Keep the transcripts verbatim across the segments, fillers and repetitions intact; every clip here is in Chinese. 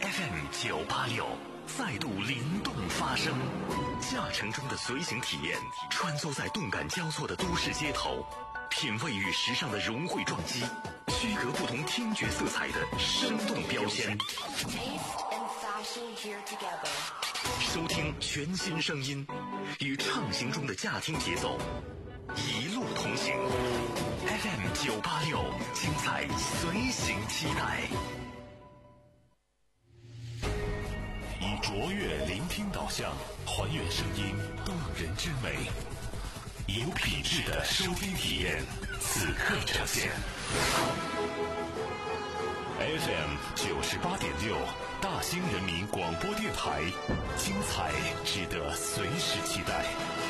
F M 九八六再度灵动发声，驾乘中的随行体验，穿梭在动感交错的都市街头，品味与时尚的融汇撞击，区隔不同听觉色彩的生动标签。收听全新声音，与畅行中的驾听节奏，一路同行。F M 九八六，精彩随行期待。以卓越聆听导向，还原声音动人之美，有品质的收听体验，此刻呈现。F M 九十八点六，大兴人民广播电台，精彩值得随时期待。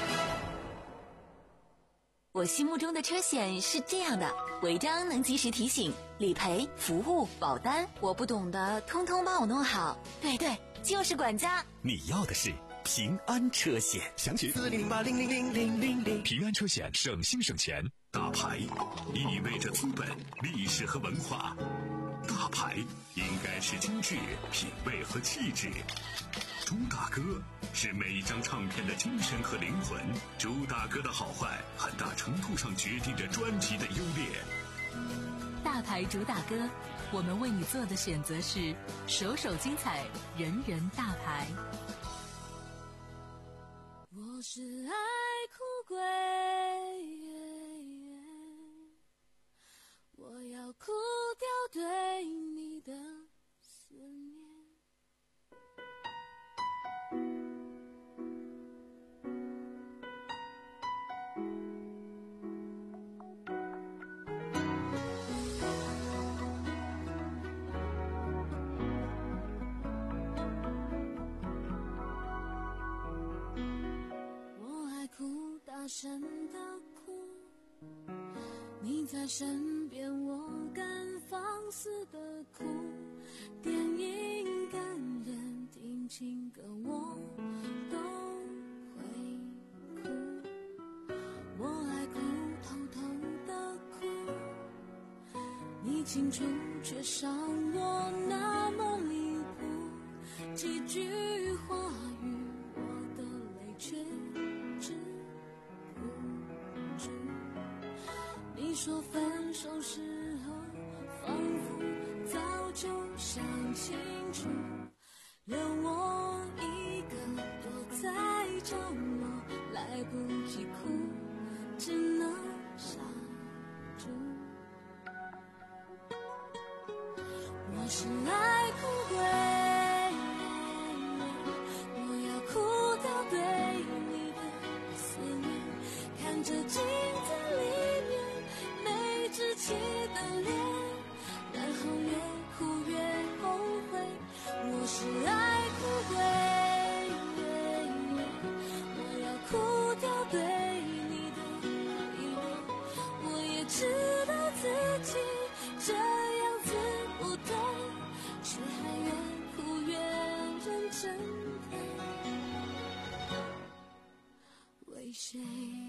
我心目中的车险是这样的：违章能及时提醒，理赔、服务、保单，我不懂的通通帮我弄好。对对，就是管家。 你要的是平安车险，详询四零零八零零零零零零。平安车险，省心省钱。大牌意味着资本、历史和文化，大牌应该是精致、品味和气质。朱大哥是每一张唱片的精神和灵魂，朱大哥的好坏很大程度上决定着专辑的优劣。 大牌主打歌，我们为你做的选择是首首精彩，人人大牌。 我是爱哭鬼，我要哭掉对你的思念。大声的哭，你在身边，我敢放肆的哭。电影感人，听情歌我都会哭。我爱哭，偷偷的哭，你清楚却伤我那么离谱。几句话语，我的泪却你说分手时候仿佛早就想清楚，留我一个躲在角落，来不及哭，只能傻住。我是爱哭鬼，我要哭掉对你的思念，看着镜子里面稚气的脸，然后越哭越后悔。我是爱哭鬼，我要哭掉对你的依恋。我也知道自己这样子不对，却还越哭越认真的为谁？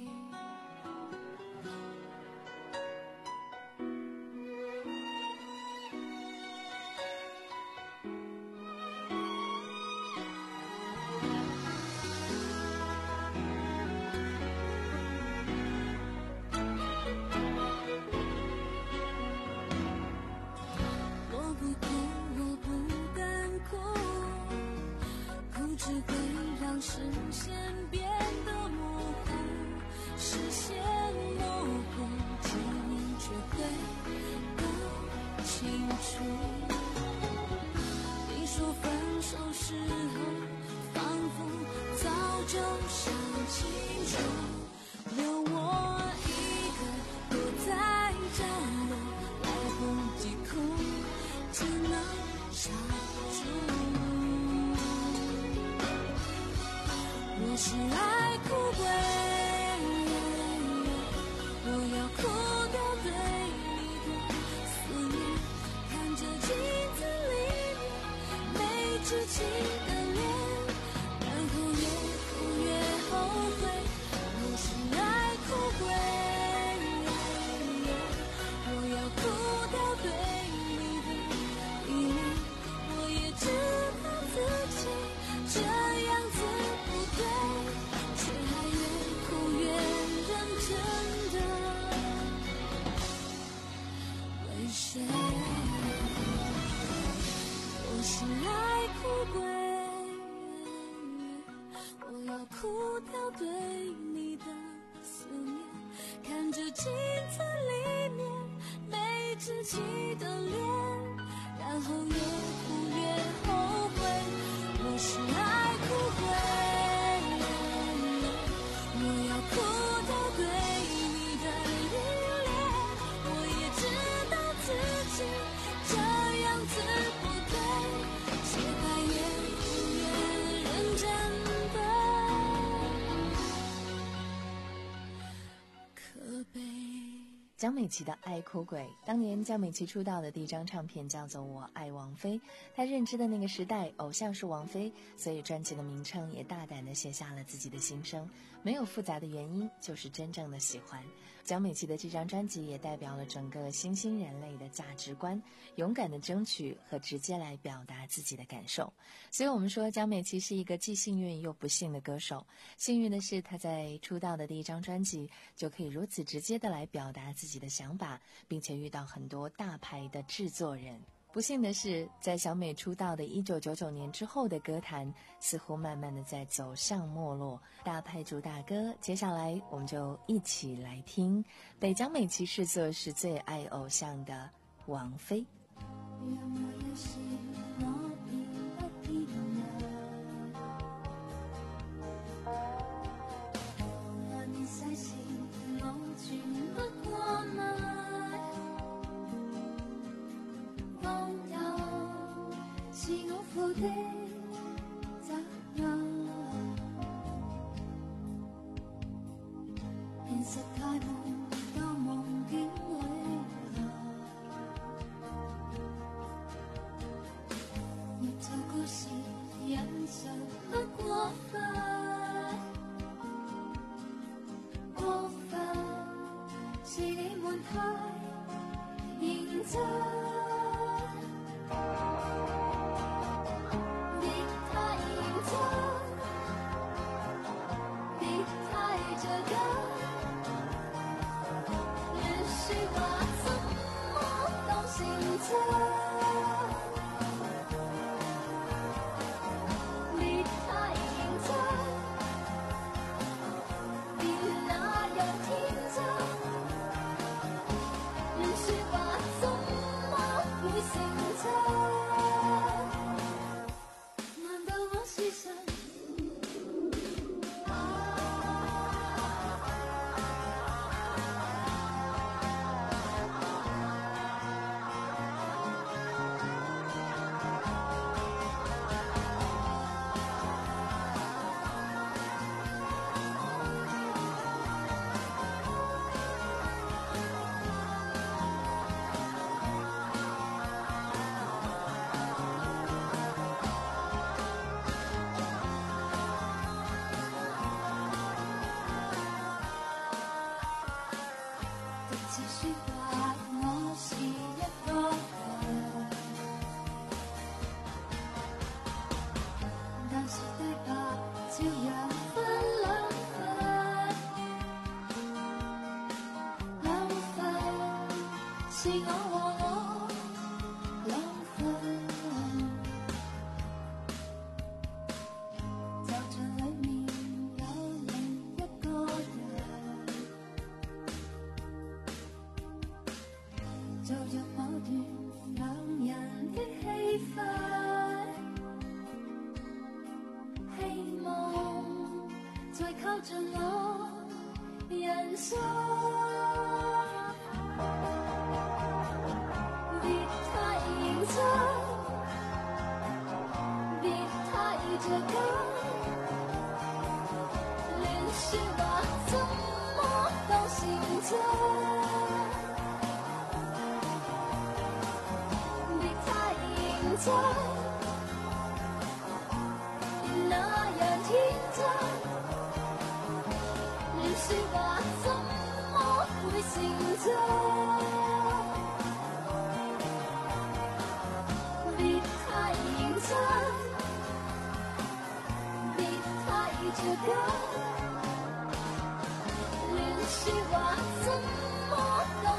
视线变得模糊，视线模糊，记忆却会更清楚。你说分手时候仿佛早就想清楚，留我一个躲在角落，来不及哭，只能傻住。我是爱哭鬼，我要哭掉对你的思念，看着镜子里面没稚气的脸，然后越哭越后悔。我是爱哭鬼，我要哭掉对你的依恋，我也知来哭鬼，我要哭掉对你的思念，看着镜子里面没稚气的脸，然后越哭越后悔，我是爱哭鬼，我要哭掉对你的依恋，我也知道自己这样子不对，写白越哭越认真的可悲。 江美琪的爱哭鬼，当年江美琪出道的第一张唱片叫做《我爱王菲》，她认知的那个时代，偶像是王菲，所以专辑的名称也大胆地写下了自己的心声，没有复杂的原因，就是真正的喜欢。江美琪的这张专辑也代表了整个新兴人类的价值观，勇敢的争取和直接来表达自己的感受。所以我们说江美琪是一个既幸运又不幸的歌手。幸运的是她在出道的第一张专辑就可以如此直接的来表达自己的想法，并且遇到很多大牌的制作人。不幸的是，在小美出道的一九九九年之后的歌坛似乎慢慢的在走向没落。大牌主打歌，接下来我们就一起来听被江美琪视作是最爱偶像的王菲。 負的責任，現實太悶到夢境裏流，捏造故事忍受不過分，過分是你們太認真。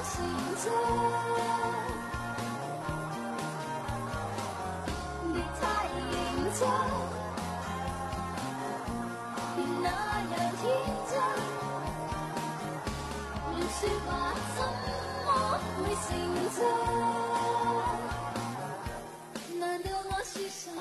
别太着，那样天真，乱說話怎麼會成真？難道我是神？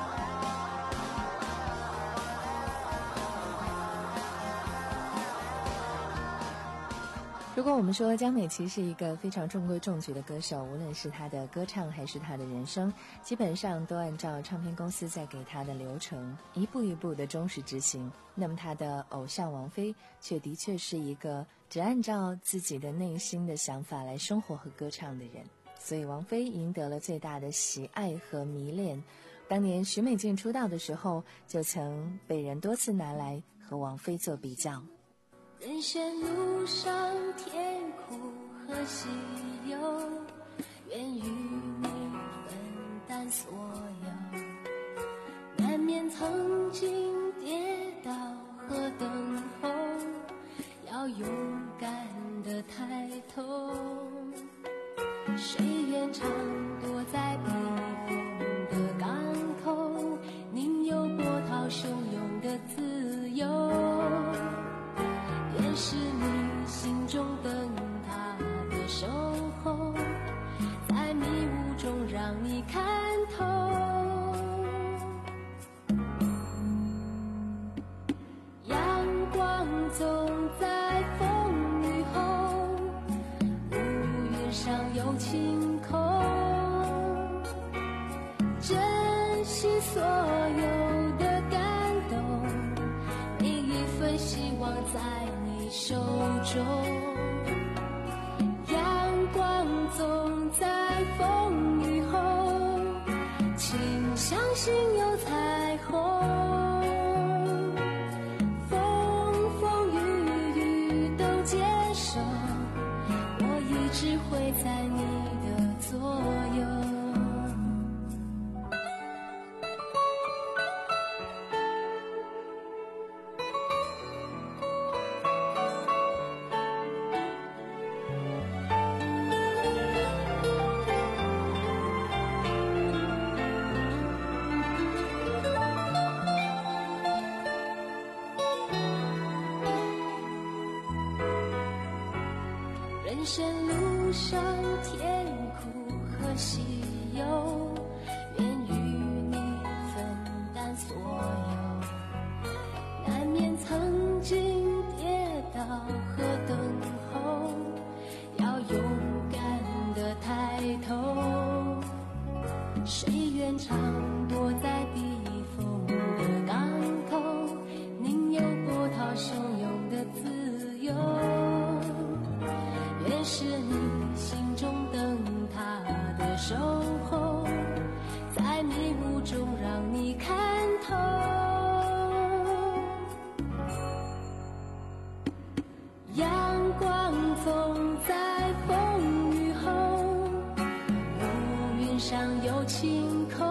如果我们说江美琪是一个非常中规中矩的歌手，无论是她的歌唱还是她的人生，基本上都按照唱片公司在给她的流程一步一步的忠实执行，那么她的偶像王菲却的确是一个只按照自己的内心的想法来生活和歌唱的人，所以王菲赢得了最大的喜爱和迷恋。当年许美静出道的时候，就曾被人多次拿来和王菲做比较。 人生路上甜苦和喜忧，愿与你分担所有，难免曾经跌倒和等候，要勇敢地抬头，谁愿常躲在避风的港口，宁有波涛汹涌的自由，也是你心中灯塔的守候，在迷雾中让你看透。阳光总在风雨后，乌云上有晴空，珍惜所有的感动，每一份希望在手中，阳光总在风雨后，请相信有彩虹，风风雨雨都接受，我一直会在你的左右。人生路上甜苦和喜忧，愿与你分担所有，难免曾经跌倒和等候，要勇敢地抬头，谁愿常躲在避风的港口，宁有波涛汹涌的自由，越是你心中灯塔的守候，在迷雾中让你看透。阳光总在风雨后，乌云上有晴空，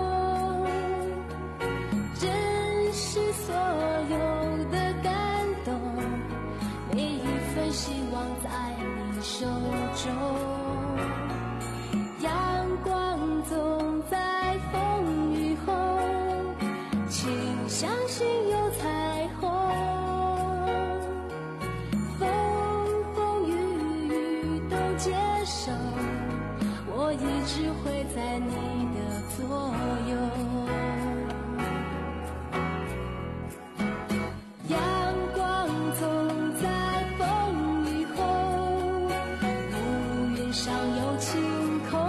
珍惜所有的感动，每一份希望在你手中，阳光总在风雨后，请相信有彩虹，风风雨雨都接受，我一直会在你的左右。阳光总在风雨后，乌云上有晴空，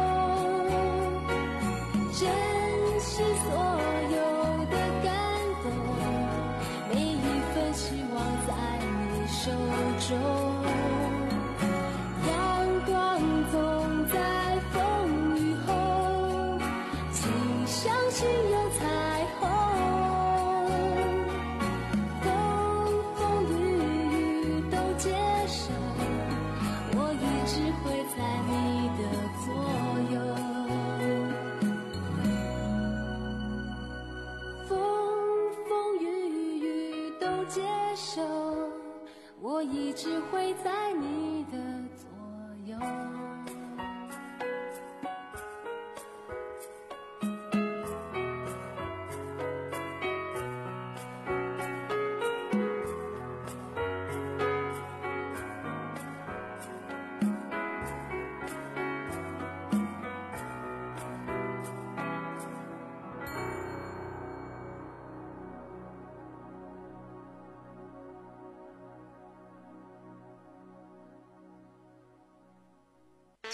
珍惜所有的感动，每一份希望在你手中。阳光总在风雨后，请相信有彩虹，风风雨雨都接受，我一直会在你的左右。风风雨雨都接受，我一直会在你的左右。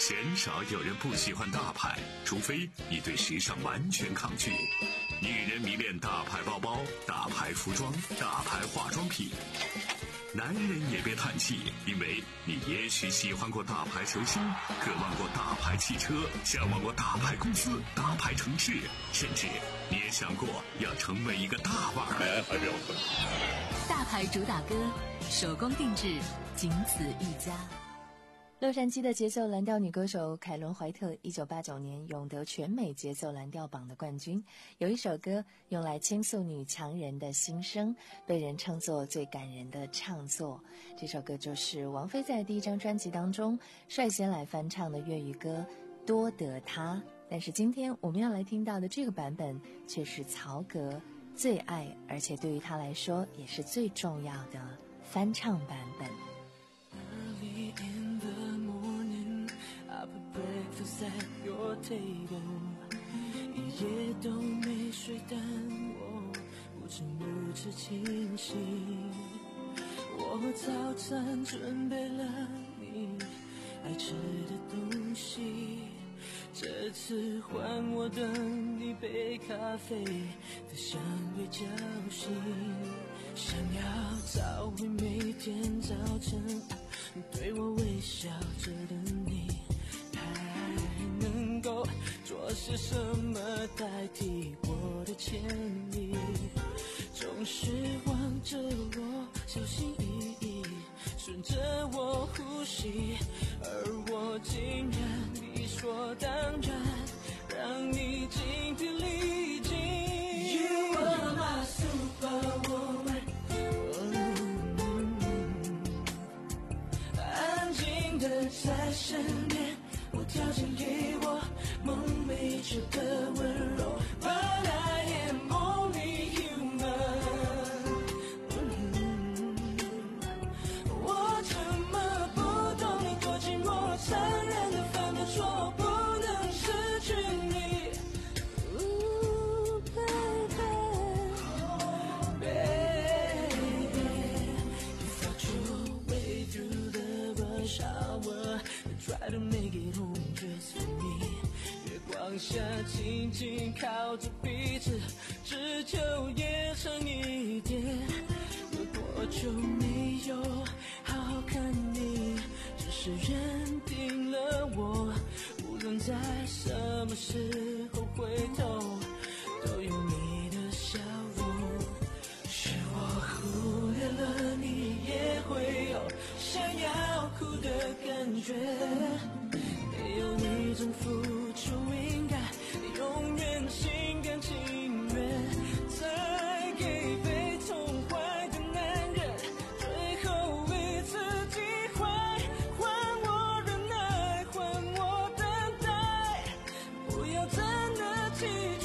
鲜少有人不喜欢大牌，除非你对时尚完全抗拒。女人迷恋大牌包包、大牌服装、大牌化妆品。男人也别叹气，因为你也许喜欢过大牌球星，渴望过大牌汽车，向往过大牌公司、大牌城市，甚至你也想过要成为一个大腕儿。还没有分。 大牌主打歌，手工定制，仅此一家。 洛杉矶的节奏蓝调女歌手凯伦·怀特一九八九年勇得全美节奏蓝调榜的冠军，有一首歌用来倾诉女强人的心声，被人称作最感人的唱作。这首歌就是王菲在第一张专辑当中率先来翻唱的粤语歌《多得他》，但是今天我们要来听到的这个版本却是曹格最爱，而且对于他来说也是最重要的翻唱版本。 At your table 一夜都没睡，但我无知无知清醒。我早餐准备了你爱吃的东西，这次换我等一杯咖啡的香味叫醒，想要找回每天早晨对我微笑着的你，能够做些什么代替我的歉意？总是望着我小心翼翼，顺着我呼吸，而我竟然理所当然让你精疲力尽。You are my superwoman， 安静的在身边，无条件给我梦寐求的温柔 But I am only human、嗯、我怎么不懂你多寂寞，残忍的犯的错，不能失去你、Ooh, baby, baby You fought your way through the rush hour Try to make it home just for me， 月光下紧紧靠着彼此，只求夜长一点。有多久没有好好看你，只是认定了我，无论在什么时候回头，都有你的笑容。是我忽略了你也会有想要哭的感觉，没有一种付出应该永远心甘情愿，再给被痛坏的男人最后一次机会，还我忍耐，还我等待，不要真的记住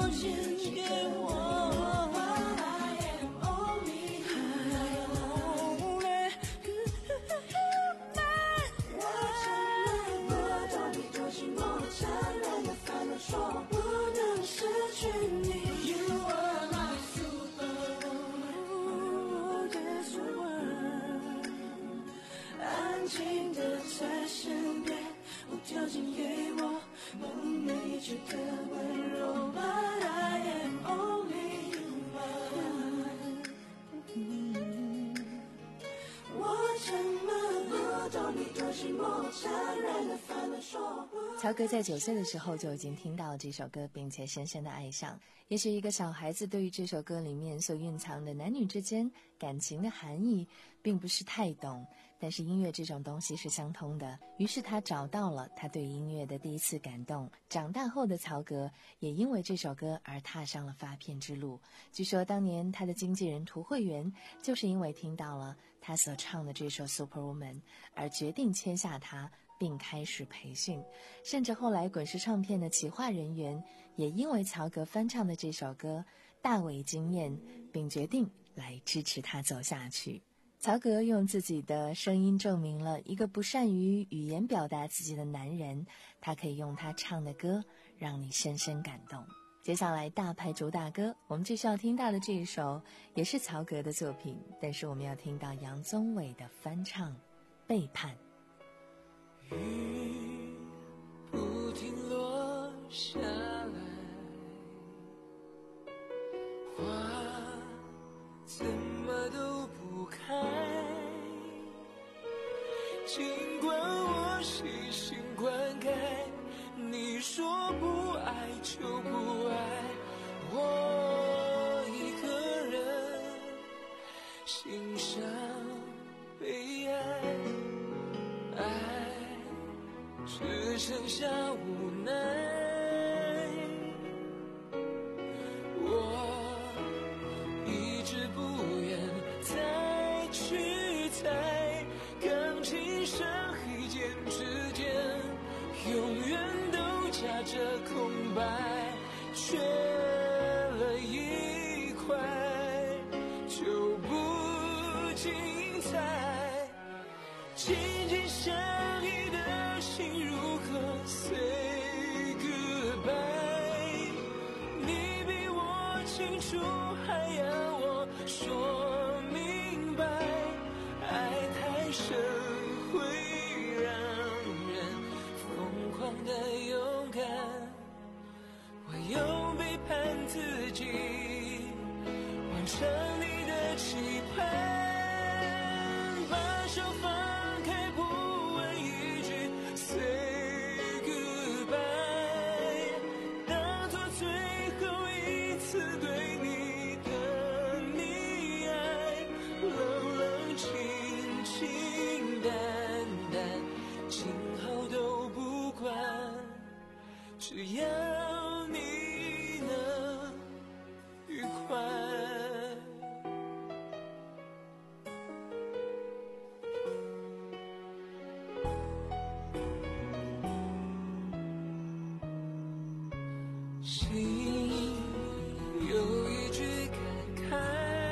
献给我。说不能失去你 You are my superwoman This world 安静的在身边无条件给我梦寐以求的温柔 But I am only human 我怎么不懂你多寂寞残忍的反问说曹格在九岁的时候就已经听到了这首歌，并且深深的爱上。也许一个小孩子对于这首歌里面所蕴藏的男女之间感情的含义并不是太懂，但是音乐这种东西是相通的，于是他找到了他对音乐的第一次感动。长大后的曹格也因为这首歌而踏上了发片之路。据说当年他的经纪人涂慧源就是因为听到了他所唱的这首 Superwoman 而决定签下他并开始培训，甚至后来滚石唱片的企划人员也因为曹格翻唱的这首歌大为惊艳，并决定来支持他走下去。曹格用自己的声音证明了一个不善于语言表达自己的男人，他可以用他唱的歌让你深深感动。接下来大牌主打歌，我们继续要听到的这一首也是曹格的作品，但是我们要听到杨宗纬的翻唱《背叛》。 雨不停落下来，花怎么都不开，尽管我细心灌溉，你说不爱就不爱，我一个人欣赏悲哀，爱只剩下无奈，我一直不愿再去猜，钢琴上黑键之间永远都夹着空白，缺了一块就不精彩，紧紧相依的心如何 say goodbye， 你比我清楚还要我说明白，爱太深会让人疯狂的勇敢，我用背叛自己完成你的期盼，把手放开不问一句 say goodbye， 当作最后一次对你的溺爱，冷冷清清淡淡今后都不管，只要你能愉快。心有一句感慨，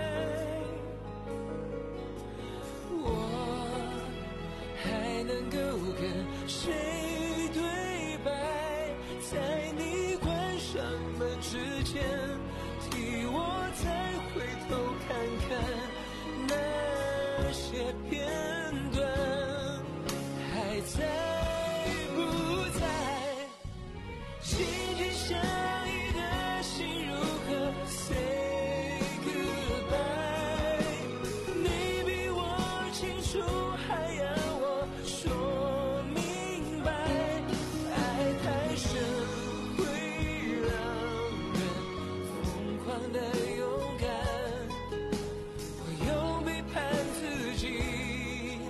我还能够跟谁对白，在你关上门之前替我再回头看看那些片段还在不在，紧紧相依的心如何 say goodbye， 你比我清楚还要我说明白，爱太深会让人疯狂的勇敢，我用背叛自己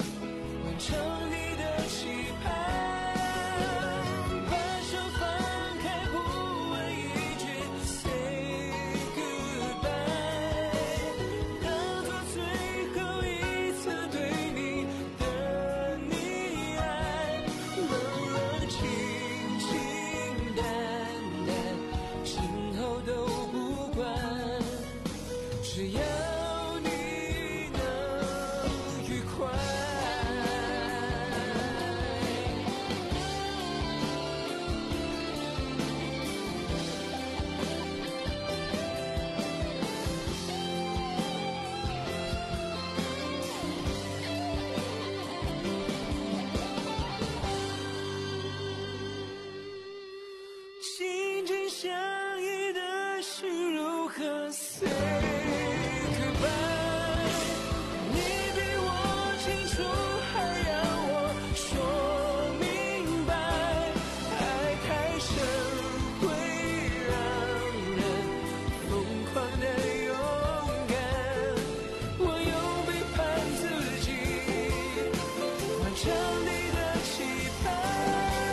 的心如何 say goodbye？ 你比我清楚，还要我说明白，爱太深会让人疯狂的勇敢，我又背叛自己，完成你的期盼。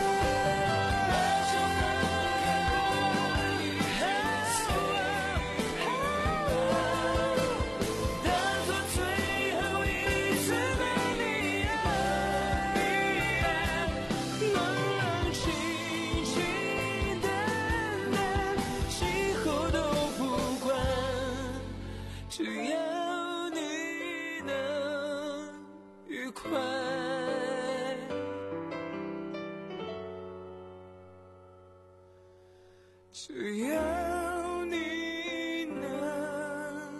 只要你能愉快，只要你能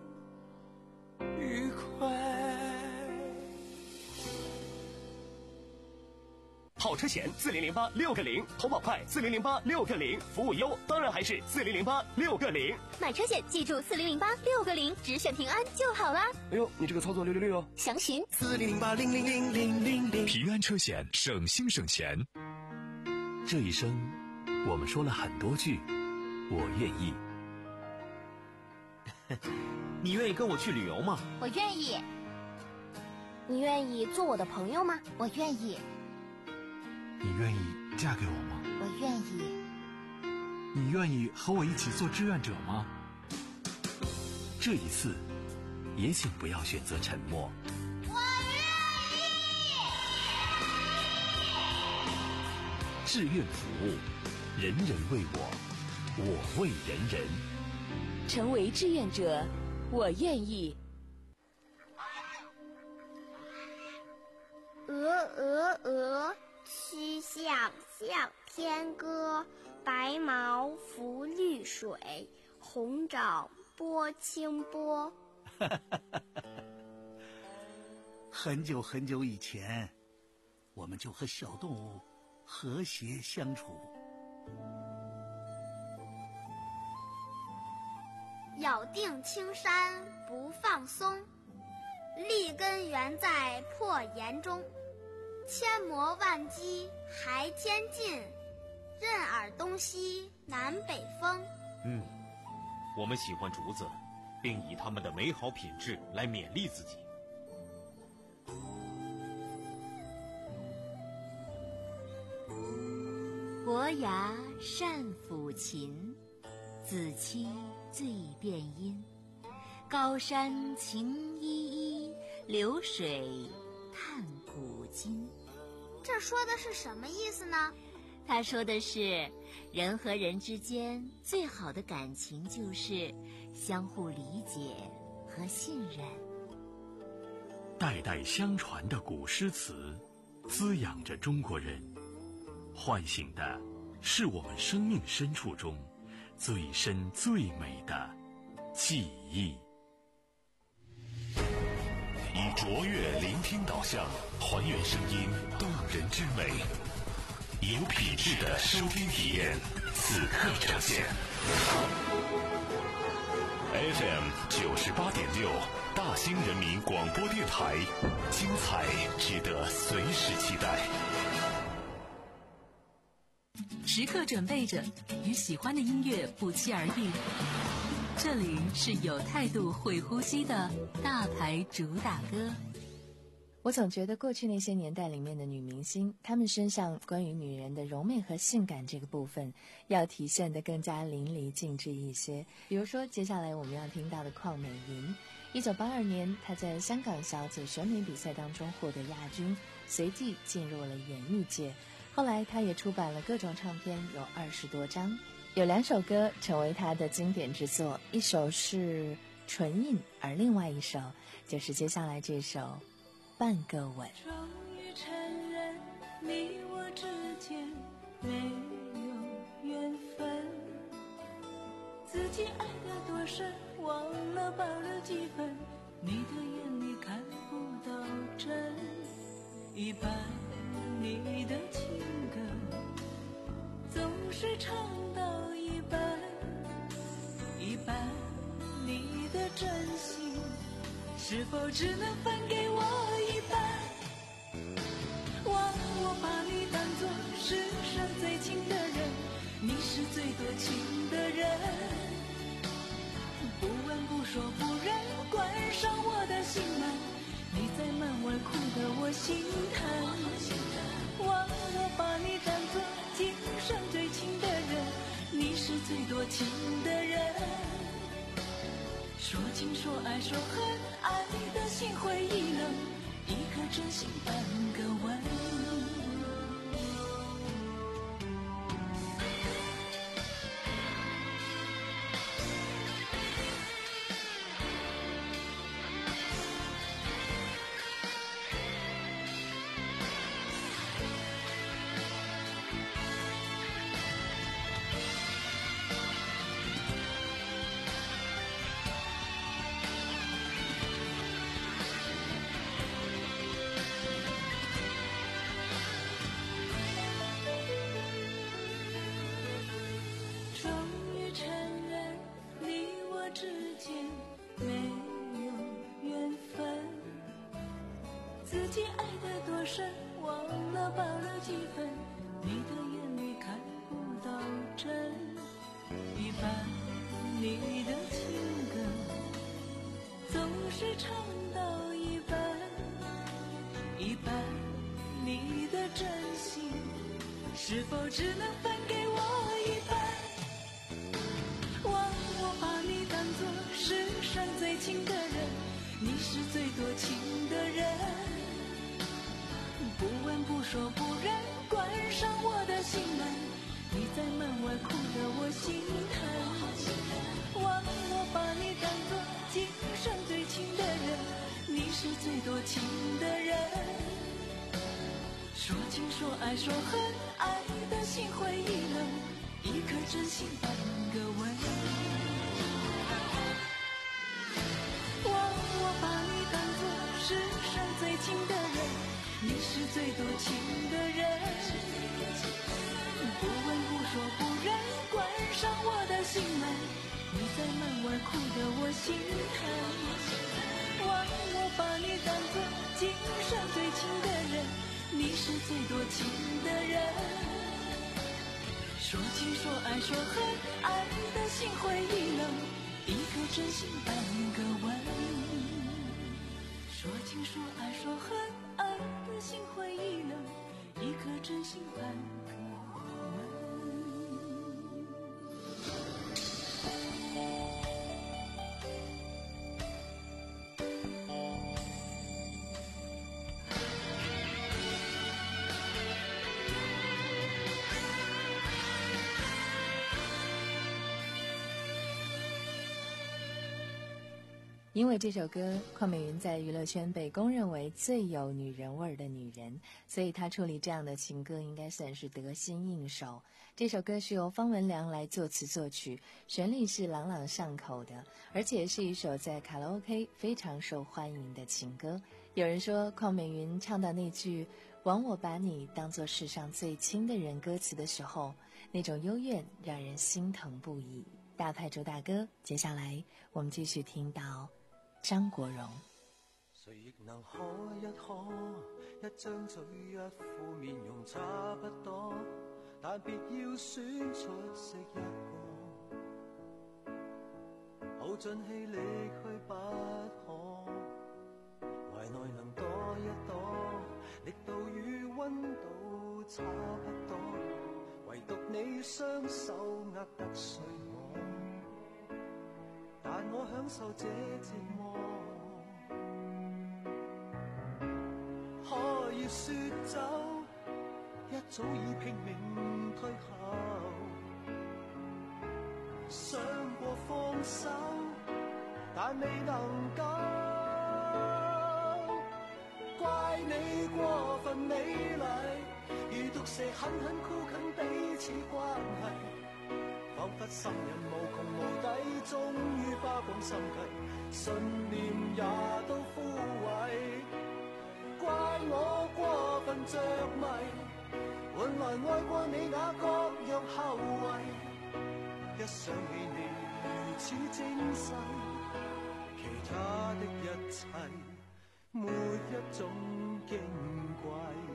愉快。 好车险四零零八六个零，投保快四零零八六个零，服务优当然还是四零零八六个零。 买车险记住四零零八六个零，只选平安就好啦。 哎呦，你这个操作六六六哦！ 详询四零零八零零零零零零。平安车险，省心省钱。 这一生，我们说了很多句“我愿意”。 你愿意跟我去旅游吗？ 我愿意。你愿意做我的朋友吗？我愿意。 你愿意嫁给我吗？ 我愿意。 你愿意和我一起做志愿者吗？ 这一次，也请不要选择沉默。 我愿意。 志愿服务，人人为我，我为人人。 成为志愿者，我愿意。 鹅鹅鹅，曲项向天歌。白毛浮绿水，红掌拨清波。 很久很久以前，我们就和小动物和谐相处。 咬定青山不放松，立根原在破岩中。千磨万击还天进，任尔东西南北风。 嗯，我们喜欢竹子，并以它们的美好品质来勉励自己。 伯牙善抚琴，子期最辨音。高山晴依依，流水叹古今。 这说的是什么意思呢？ 他说的是，人和人之间最好的感情就是相互理解和信任。 代代相传的古诗词，滋养着中国人，唤醒的是我们生命深处中最深最美的记忆。 以卓越聆听导向，还原声音动人之美，有品质的收听体验，此刻呈现。F M 九十八点六，大兴人民广播电台，精彩值得随时期待。 时刻准备着，与喜欢的音乐不期而遇。这里是有态度、会呼吸的大牌主打歌。 我总觉得过去那些年代里面的女明星，她们身上关于女人的柔美和性感这个部分，要体现得更加淋漓尽致一些。比如说，接下来我们要听到的邝美云，一九八二年，她在香港小组选美比赛当中获得亚军，随即进入了演艺界。后来，她也出版了各种唱片，有二十多张。有两首歌成为她的经典之作，一首是《唇印》，而另外一首就是接下来这首《半个吻》。 终于承认你我之间没有缘分，自己爱得多深，忘了保留几分，你的眼里看不到真，一半你的情歌总是唱到一半， 是否只能分给我一半？忘我把你当作世上最亲的人，你是最多情的人，不问不说不认，关上我的心门，你在门外哭得我心疼。忘我把你当作今生最亲的人，你是最多情的人，说情说爱说恨，爱的心灰意冷，一颗真心半个吻。自己爱得多深，忘了保留几分，你的眼里看不到真。一半你的情歌总是唱到一半，一半你的真心是否只能分给我一半？忘我把你当作世上最亲的人，你是最多情的人，不问不说不认，关上我的心门，你在门外哭得我心疼。忘我把你当作今生最亲的人，你是最多情的人，说情说爱说恨，爱的心灰意冷，一颗真心半个吻。忘我把你当作世上最亲的人，你是最多情的人，不问不说不认，关上我的心门，你在门外哭得我心疼。忘我把你当作今生最亲的人，你是最多情的人，说情说爱说恨，爱的心灰意冷，一颗真心半个吻。说情说爱说恨，爱的心灰意冷，一颗真心半个吻。 因为这首歌，邝美云在娱乐圈被公认为最有女人味儿的女人，所以她处理这样的情歌应该算是得心应手。这首歌是由方文良来作词作曲，旋律是朗朗上口的，而且是一首在卡拉 OK 非常受欢迎的情歌。有人说，邝美云唱到那句“枉我把你当作世上最亲的人”歌词的时候，那种幽怨让人心疼不已。大牌主打歌，接下来我们继续听到張國榮。 誰亦能可一可，一張嘴一副面容差不多，但別要選出色一個，耗盡氣力去不可，懷內能躲一躲，力度與溫度差不多，唯獨你雙手握得碎我，但我享受這寂寞。可以說走，一早已拼命退後，想過放手，但未能夠。怪你過分美麗，如毒蛇狠狠箍緊彼此關係，彷彿心人無窮無底，終於花光心計，信念也都枯萎。怪我過分着迷，換來愛過你那各樣後遺，一想起你如此精細， 其他的一切没一种矜贵。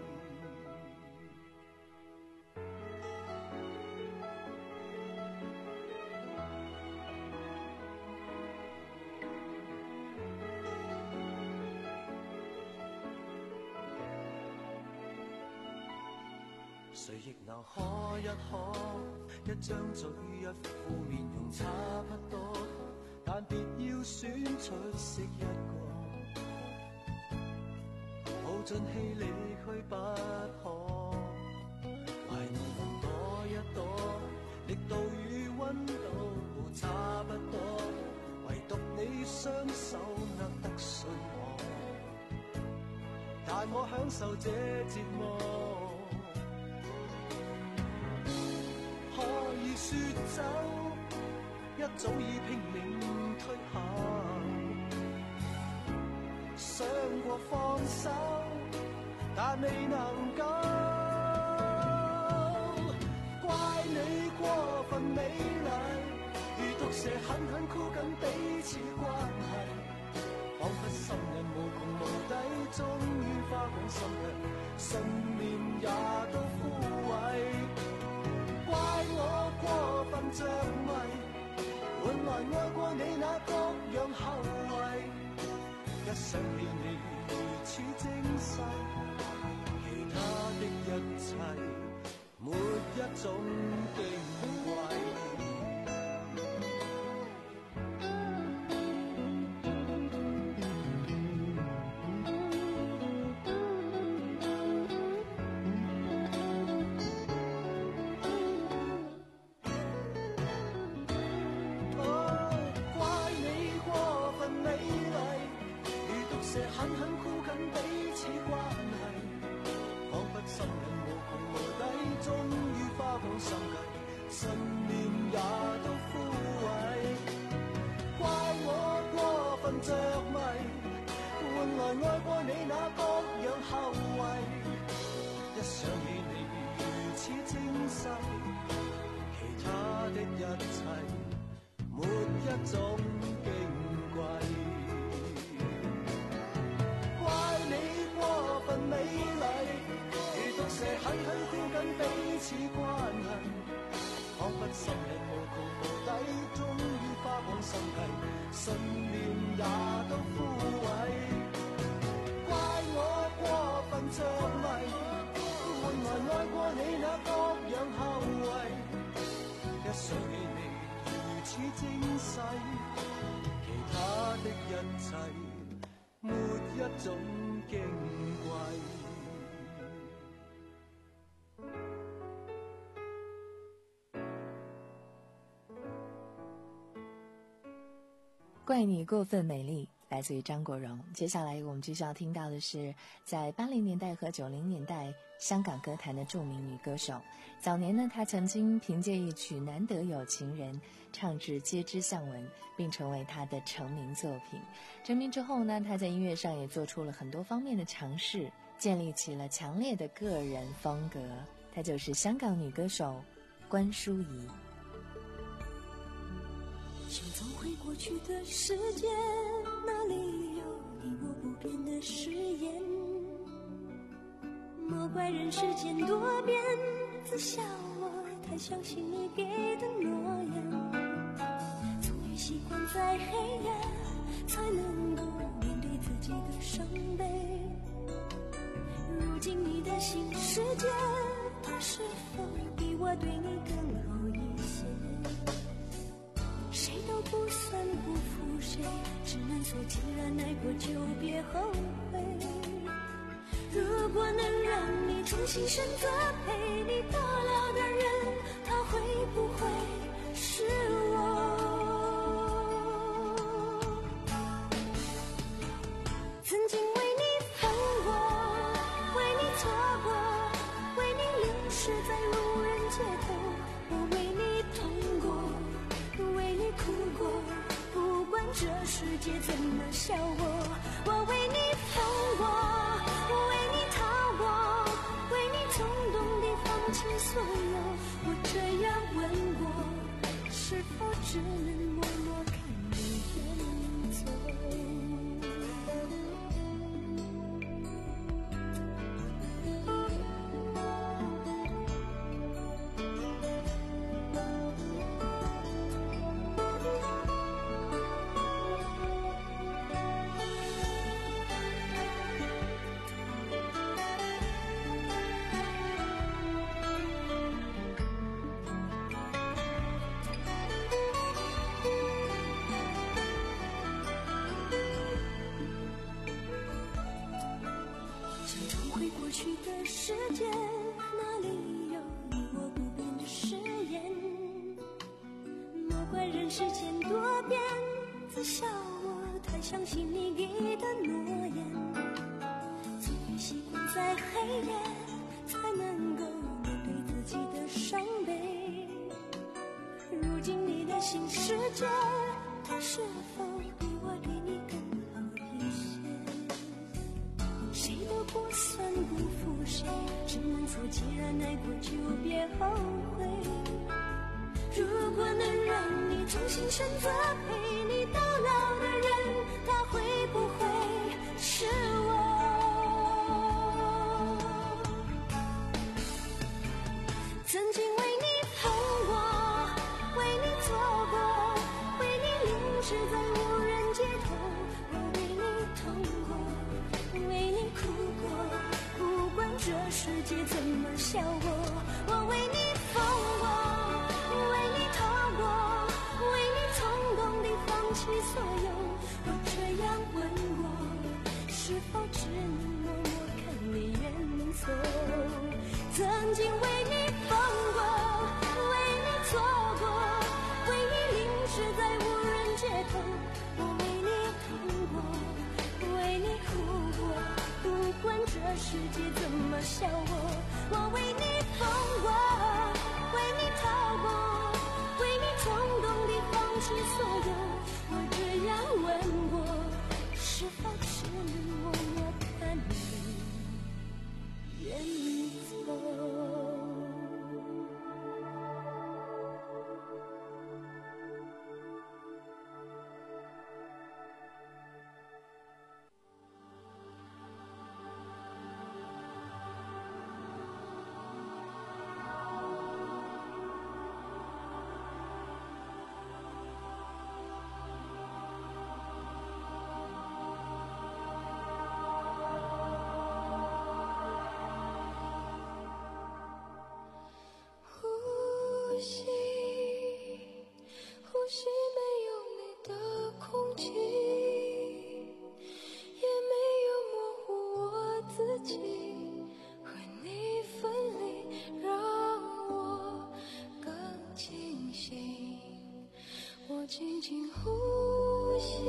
谁亦能可一可，一张嘴一副面容差不多，但别要选出色一个，耗尽气离去不可。怀念躲一躲，力度与温度差不多，唯独你双手握得碎我，但我享受这折磨。说走，一早已拼命推行，想过放手，但未能夠。怪你過分美麗，如毒蛇狠狠箍緊彼此關係，彷彿心癮無窮無底，終於花光心計，信念也都枯萎。怪我過分着迷，換來愛過你那各樣後遺。一想起你如此精細，其他的一切沒一種矜貴。狠狠箍緊彼此關係，彷彿心癮無窮無底，終於花光心計，信念也都枯萎。怪我過分着迷，換來愛過你那各樣後遺。一想起你如此精細，其他的一切沒一種矜貴。美麗如毒蛇狠狠箍緊彼此關係，彷彿心癮無窮無底，終於花光心計，信念也都枯萎。怪我過分着迷，換來愛過你那各樣後遺。一想起你如此精細，其他的一切沒一種矜貴。 怪你过分美丽，来自于张国荣。接下来我们继续要听到的是在八零年代和九零年代香港歌坛的著名女歌手。早年呢，她曾经凭借一曲《难得有情人》唱至街知巷闻，并成为她的成名作品。成名之后呢，她在音乐上也做出了很多方面的尝试，建立起了强烈的个人风格。她就是香港女歌手关淑怡。 想走回过去的时间，那里有你我不变的誓言。莫怪人世间多变，自笑我太相信你给的诺言。终于习惯在黑夜才能够面对自己的伤悲。如今你的新世界，它是否比我对你更好一些？谁都不算不负谁，只能说既然爱过就别后悔。如果能让你重新选择陪你到老的人，他会不会是我？曾经为你疯过，为你错过，为你流逝在路人街头，我为你痛过，为你哭过，不管这世界怎么笑我，我为你疯过，为你逃过，为你冲动地放弃所有。我这样问过，是否只能默默看你远走？ 世间多变，自小我太相信你给的诺言，总习惯在黑夜才能够面对自己的伤悲。如今你的新世界，它是否比我对你更好一些？谁都不算不负谁，只能说既然爱过就别后悔。如果能让你重新选择陪你到老的人，他会不会是我？曾经为你痛过，为你错过，为你淋湿在无人街头，我为你痛过，为你哭过，不管这世界怎么笑我，我为你疯过，为你逃过，为你冲动地放弃所有。我这样问我，是否只能默默看你远走？曾经为你疯过，为你错过，为你淋湿在无人街头，我为你痛过，为你哭过，不管这世界怎么笑我，我为你疯过，为你逃过，为你冲动地放弃所有。我这样问过，是否只能默默看你远走？呼吸，呼吸没有你的空气，也没有模糊我自己，和你分离让我更清醒。我轻轻呼吸，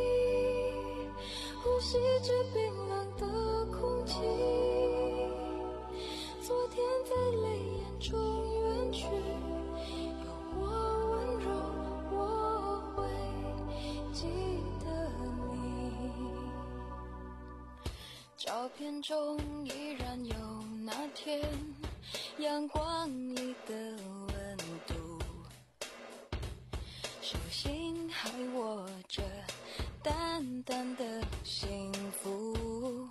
呼吸着冰冷的空气，昨天在泪眼中远去，有我温柔，我会记得你。照片中依然有那天阳光里的温度，手心还握着淡淡的幸福，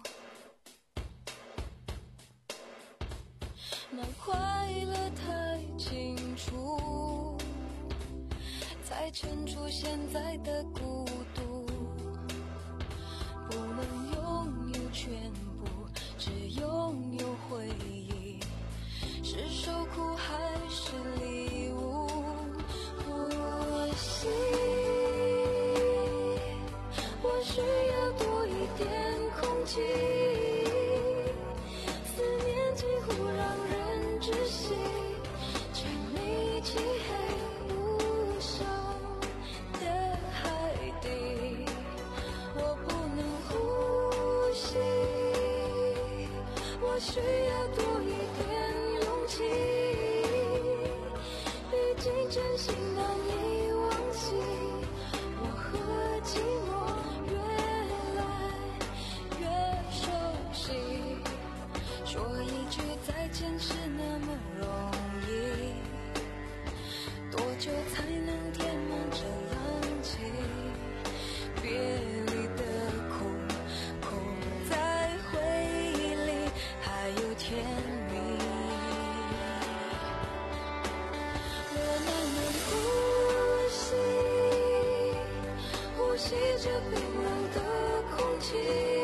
那快乐太清楚，才衬出现在的孤独。不能拥有全部，只拥有回忆，是受苦还是礼物？呼吸，我需要多一点空气，思念几乎让人窒息，沉迷漆黑无声的海底，我不能呼吸，我需要多一点勇气，毕竟真心难以忘记，我和寂寞越来越熟悉，说一句再见是那么容易，多久才能填满这氧气？别离的空，空在回忆里还有甜蜜。我慢慢呼吸，呼吸着冰冷的空气，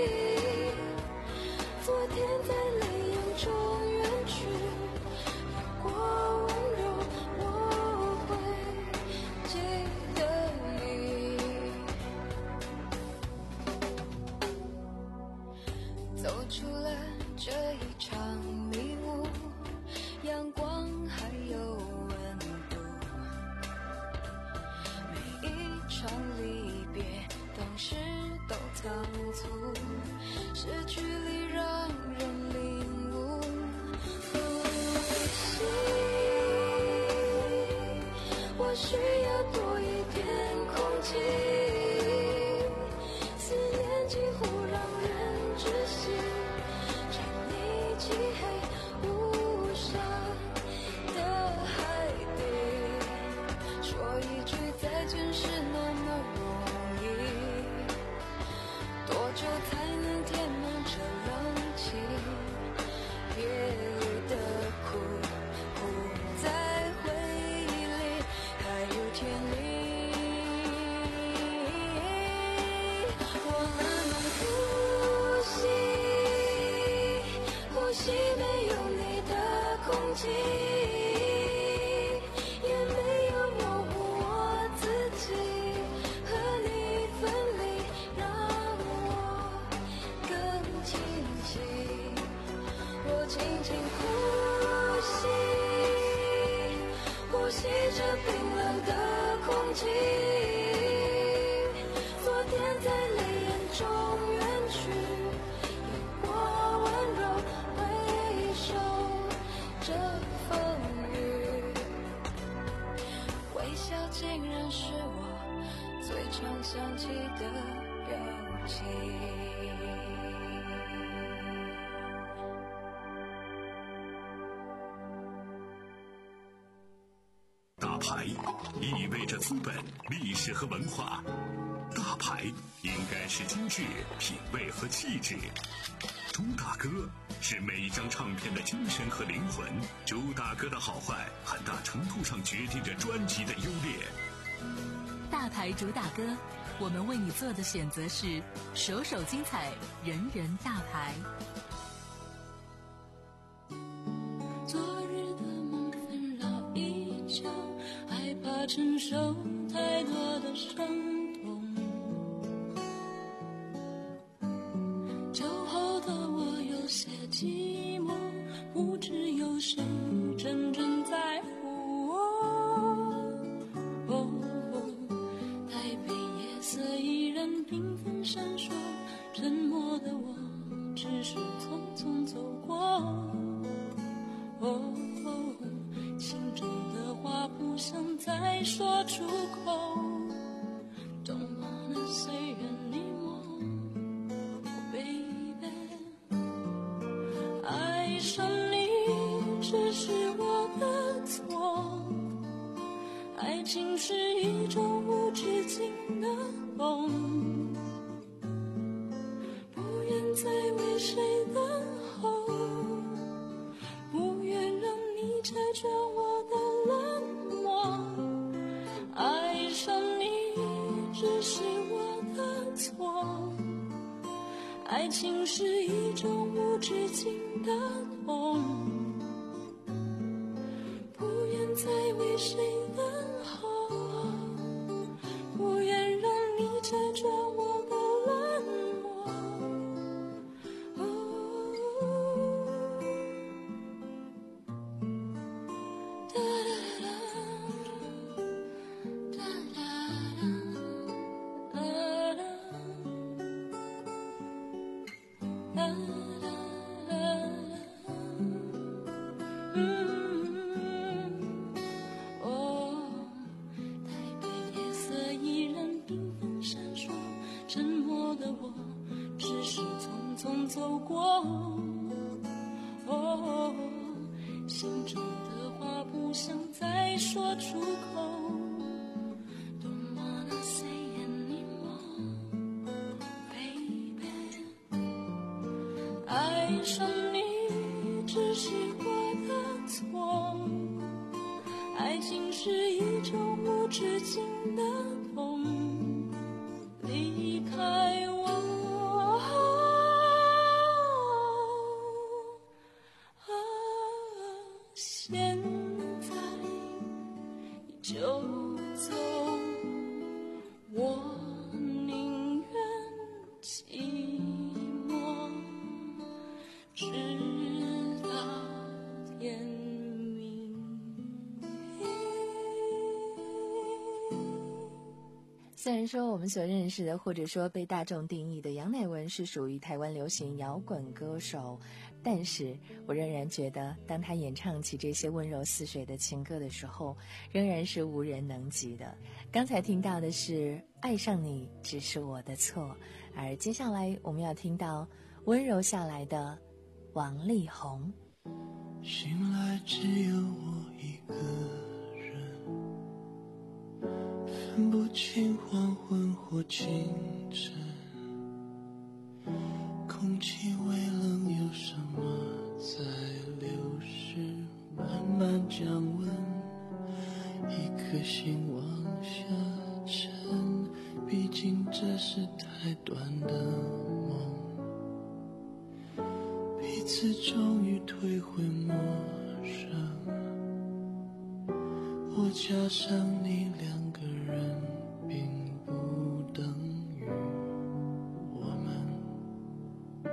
昨天在泪眼中远去，有过温柔，我会记得你。走出了这一场迷雾，阳光还有温度，没仓促，是距离让人领悟。呼吸，我需要多一点空气，思念几乎让人窒息，沉溺漆黑无声的海底，说一句再见是那么容易，多久才能填满这冷气？别离的苦，苦在回忆里，还有天理。我慢慢呼吸，呼吸没有你的空气，也没有模糊我自己，和你分离让我更清晰。我轻轻呼吸，呼吸着冰冷的空气，昨天在泪眼中远去，有我温柔回首这风雨，微笑竟然是我最常想起的表情。 大牌意味着资本、历史和文化，大牌应该是精致、品味和气质。朱大哥是每一张唱片的精神和灵魂，朱大哥的好坏很大程度上决定着专辑的优劣。 大牌主打歌，我们为你做的选择是首首精彩，人人大牌。 昨日的梦纷扰依旧，害怕承受太多的伤痛，酒后的我有些寂寞，不知有谁真正在乎我。哦，台北夜色依然缤纷闪烁，沉默的我只是匆匆走过。哦，心中的话不想再说出口 Don't wanna say anymore baby， 爱上你只是我的错，爱情是一种无止境的梦，不愿再为谁等候，不愿让你拆穿我的冷漠，爱上你只是我的错，爱情是一种无止境的痛，不愿再为谁等候，不愿让你拆穿我的冷漠。沉默的我只是匆匆走过，哦，心中的话不想再说出口 Don't wanna say anymore baby， 爱上你只是我的错，爱情是一种无止境的痛，离开我，啊，现在你就走，我宁愿寂寞，直到天明。 虽然说我们所认识的或者说被大众定义的杨乃文是属于台湾流行摇滚歌手，但是我仍然觉得当他演唱起这些温柔似水的情歌的时候，仍然是无人能及的。刚才听到的是爱上你只是我的错，而接下来我们要听到温柔下来的王力宏。 醒来只有我一个人，分不清黄昏或清晨，空气微冷，有什么在流逝，慢慢降温，一颗心往下沉，毕竟这是太短的梦，彼此终于退回陌生，我加上你两个人并不等于我们。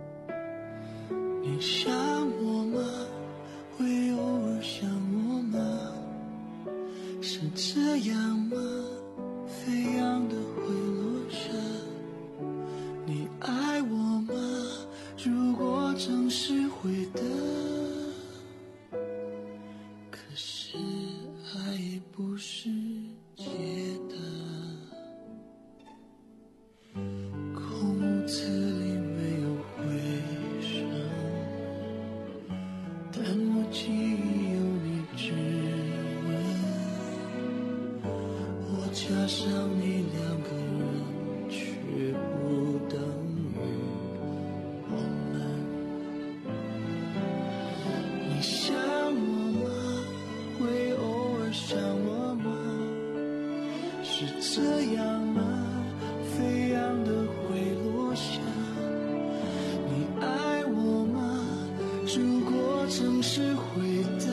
你想我吗？会偶尔想我吗？是这样吗？飞扬的会落下。你爱我吗？如果正是会的，可是爱也不是解答。空屋子里没有回声，但我记忆有你指纹，我加上你两个人却不等于我们。你想我吗？会偶尔想我吗？是这样吗？飞扬的会落下。你爱我吗？如果正是会的，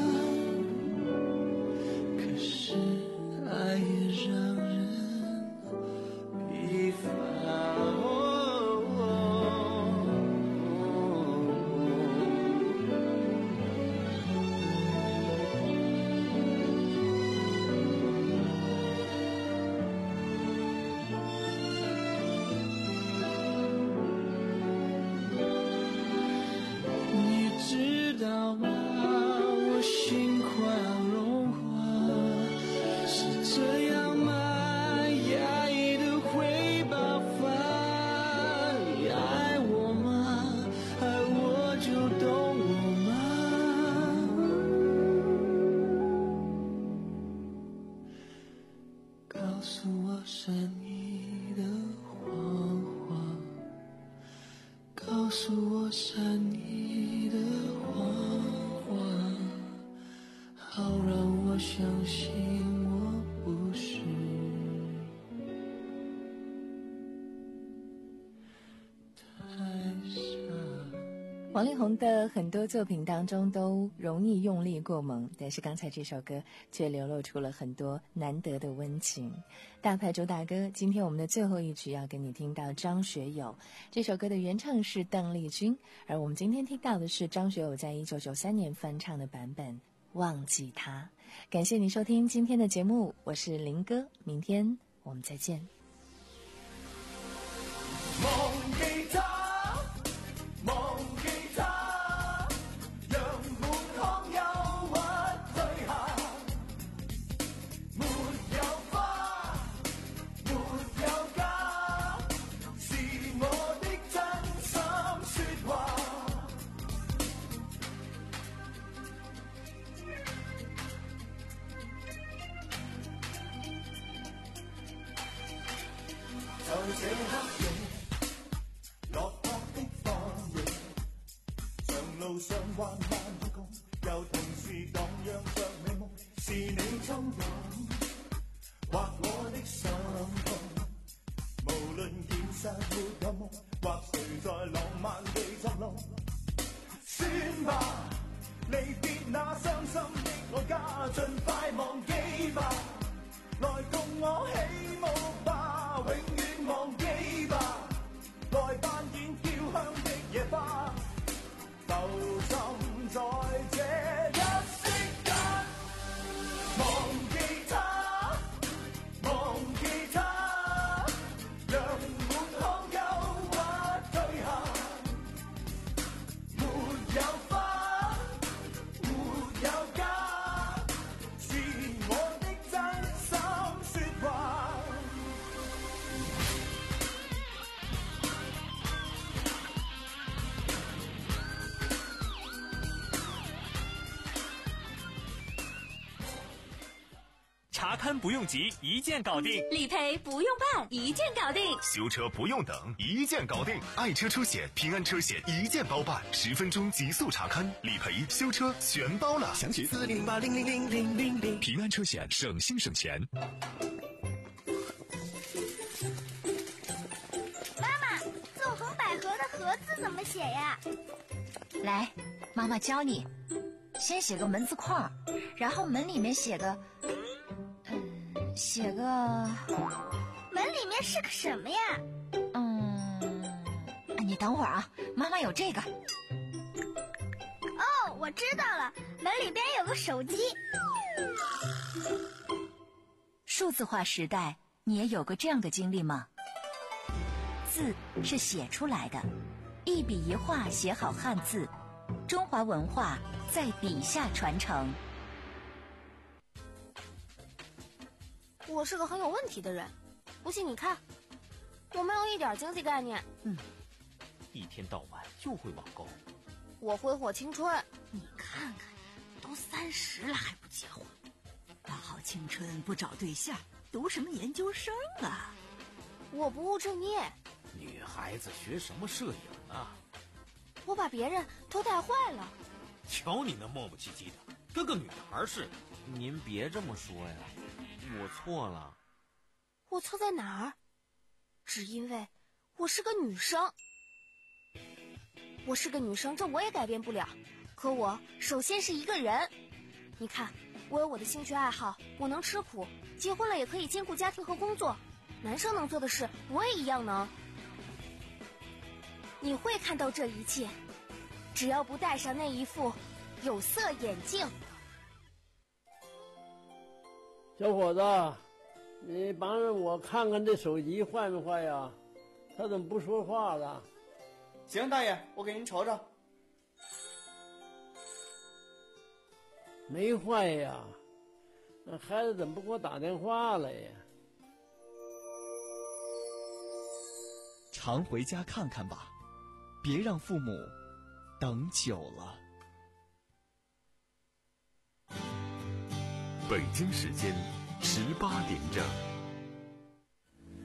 可是爱也让人疲乏。你知道吗？我心快要融化，是这样吗？压抑的会爆发。你爱我吗？爱我就懂我吗？告诉我善意的谎话，告诉我善意的谎话，好让我相信我不是太傻。 王力宏的很多作品当中都容易用力过猛，但是刚才这首歌却流露出了很多难得的温情。大牌主打歌，今天我们的最后一曲要给你听到张学友，这首歌的原唱是邓丽君，而我们今天听到的是张学友在一九九三年翻唱的版本《忘记他》。感谢你收听今天的节目，我是林哥，明天我们再见。 忘記他，忘記他，讓滿腔憂鬱退下。沒有花，沒有家，是我的真心說話。在這黑夜落魄的放映，長路上患難與共，又同時蕩漾着美夢，是你衝動，或我的傷痛。無論現實沒有夢，或誰在浪漫地作弄，算吧，離別那傷心的我家，盡快忘記吧，來共我起舞吧，永遠忘記吧。來扮演飄香的野花，浮沉在這一息間，忘記。 查看不用急，一键搞定； 理赔不用办，一键搞定； 修车不用等，一键搞定。爱车车险、平安车险一键包办，十分钟极速查看、理赔、修车全包了。详询四零八零零零零零零。平安车险，省心省钱。 妈妈，纵横捭阖的阖字怎么写呀？ 来，妈妈教你。先写个门字框，然后门里面写个，嗯，写个。 门里面是个什么呀？ 嗯，你等会儿啊，妈妈有这个。 哦，我知道了，门里边有个手机。 数字化时代，你也有过这样的经历吗？字是写出来的，一笔一画写好汉字，中华文化在笔下传承。 我是个很有问题的人，不信你看，我没有一点经济概念。 嗯，一天到晚就会网购。 我挥霍青春。 你看看，都三十了还不结婚，大好青春不找对象，读什么研究生啊？ 我不务正业。 女孩子学什么摄影啊？ 我把别人都带坏了。 瞧你那磨磨唧唧的，跟个女孩似的。您别这么说呀，我错了。 我错在哪儿？只因为我是个女生。我是个女生，这我也改变不了。可我首先是一个人。你看，我有我的兴趣爱好，我能吃苦，结婚了也可以兼顾家庭和工作。男生能做的事，我也一样能。你会看到这一切，只要不戴上那一副有色眼镜。 小伙子，你帮着我看看这手机坏没坏呀？他怎么不说话了？ 行，大爷，我给您瞅瞅。 没坏呀，那孩子怎么不给我打电话了呀？ 常回家看看吧，别让父母等久了。 北京时间十八点整。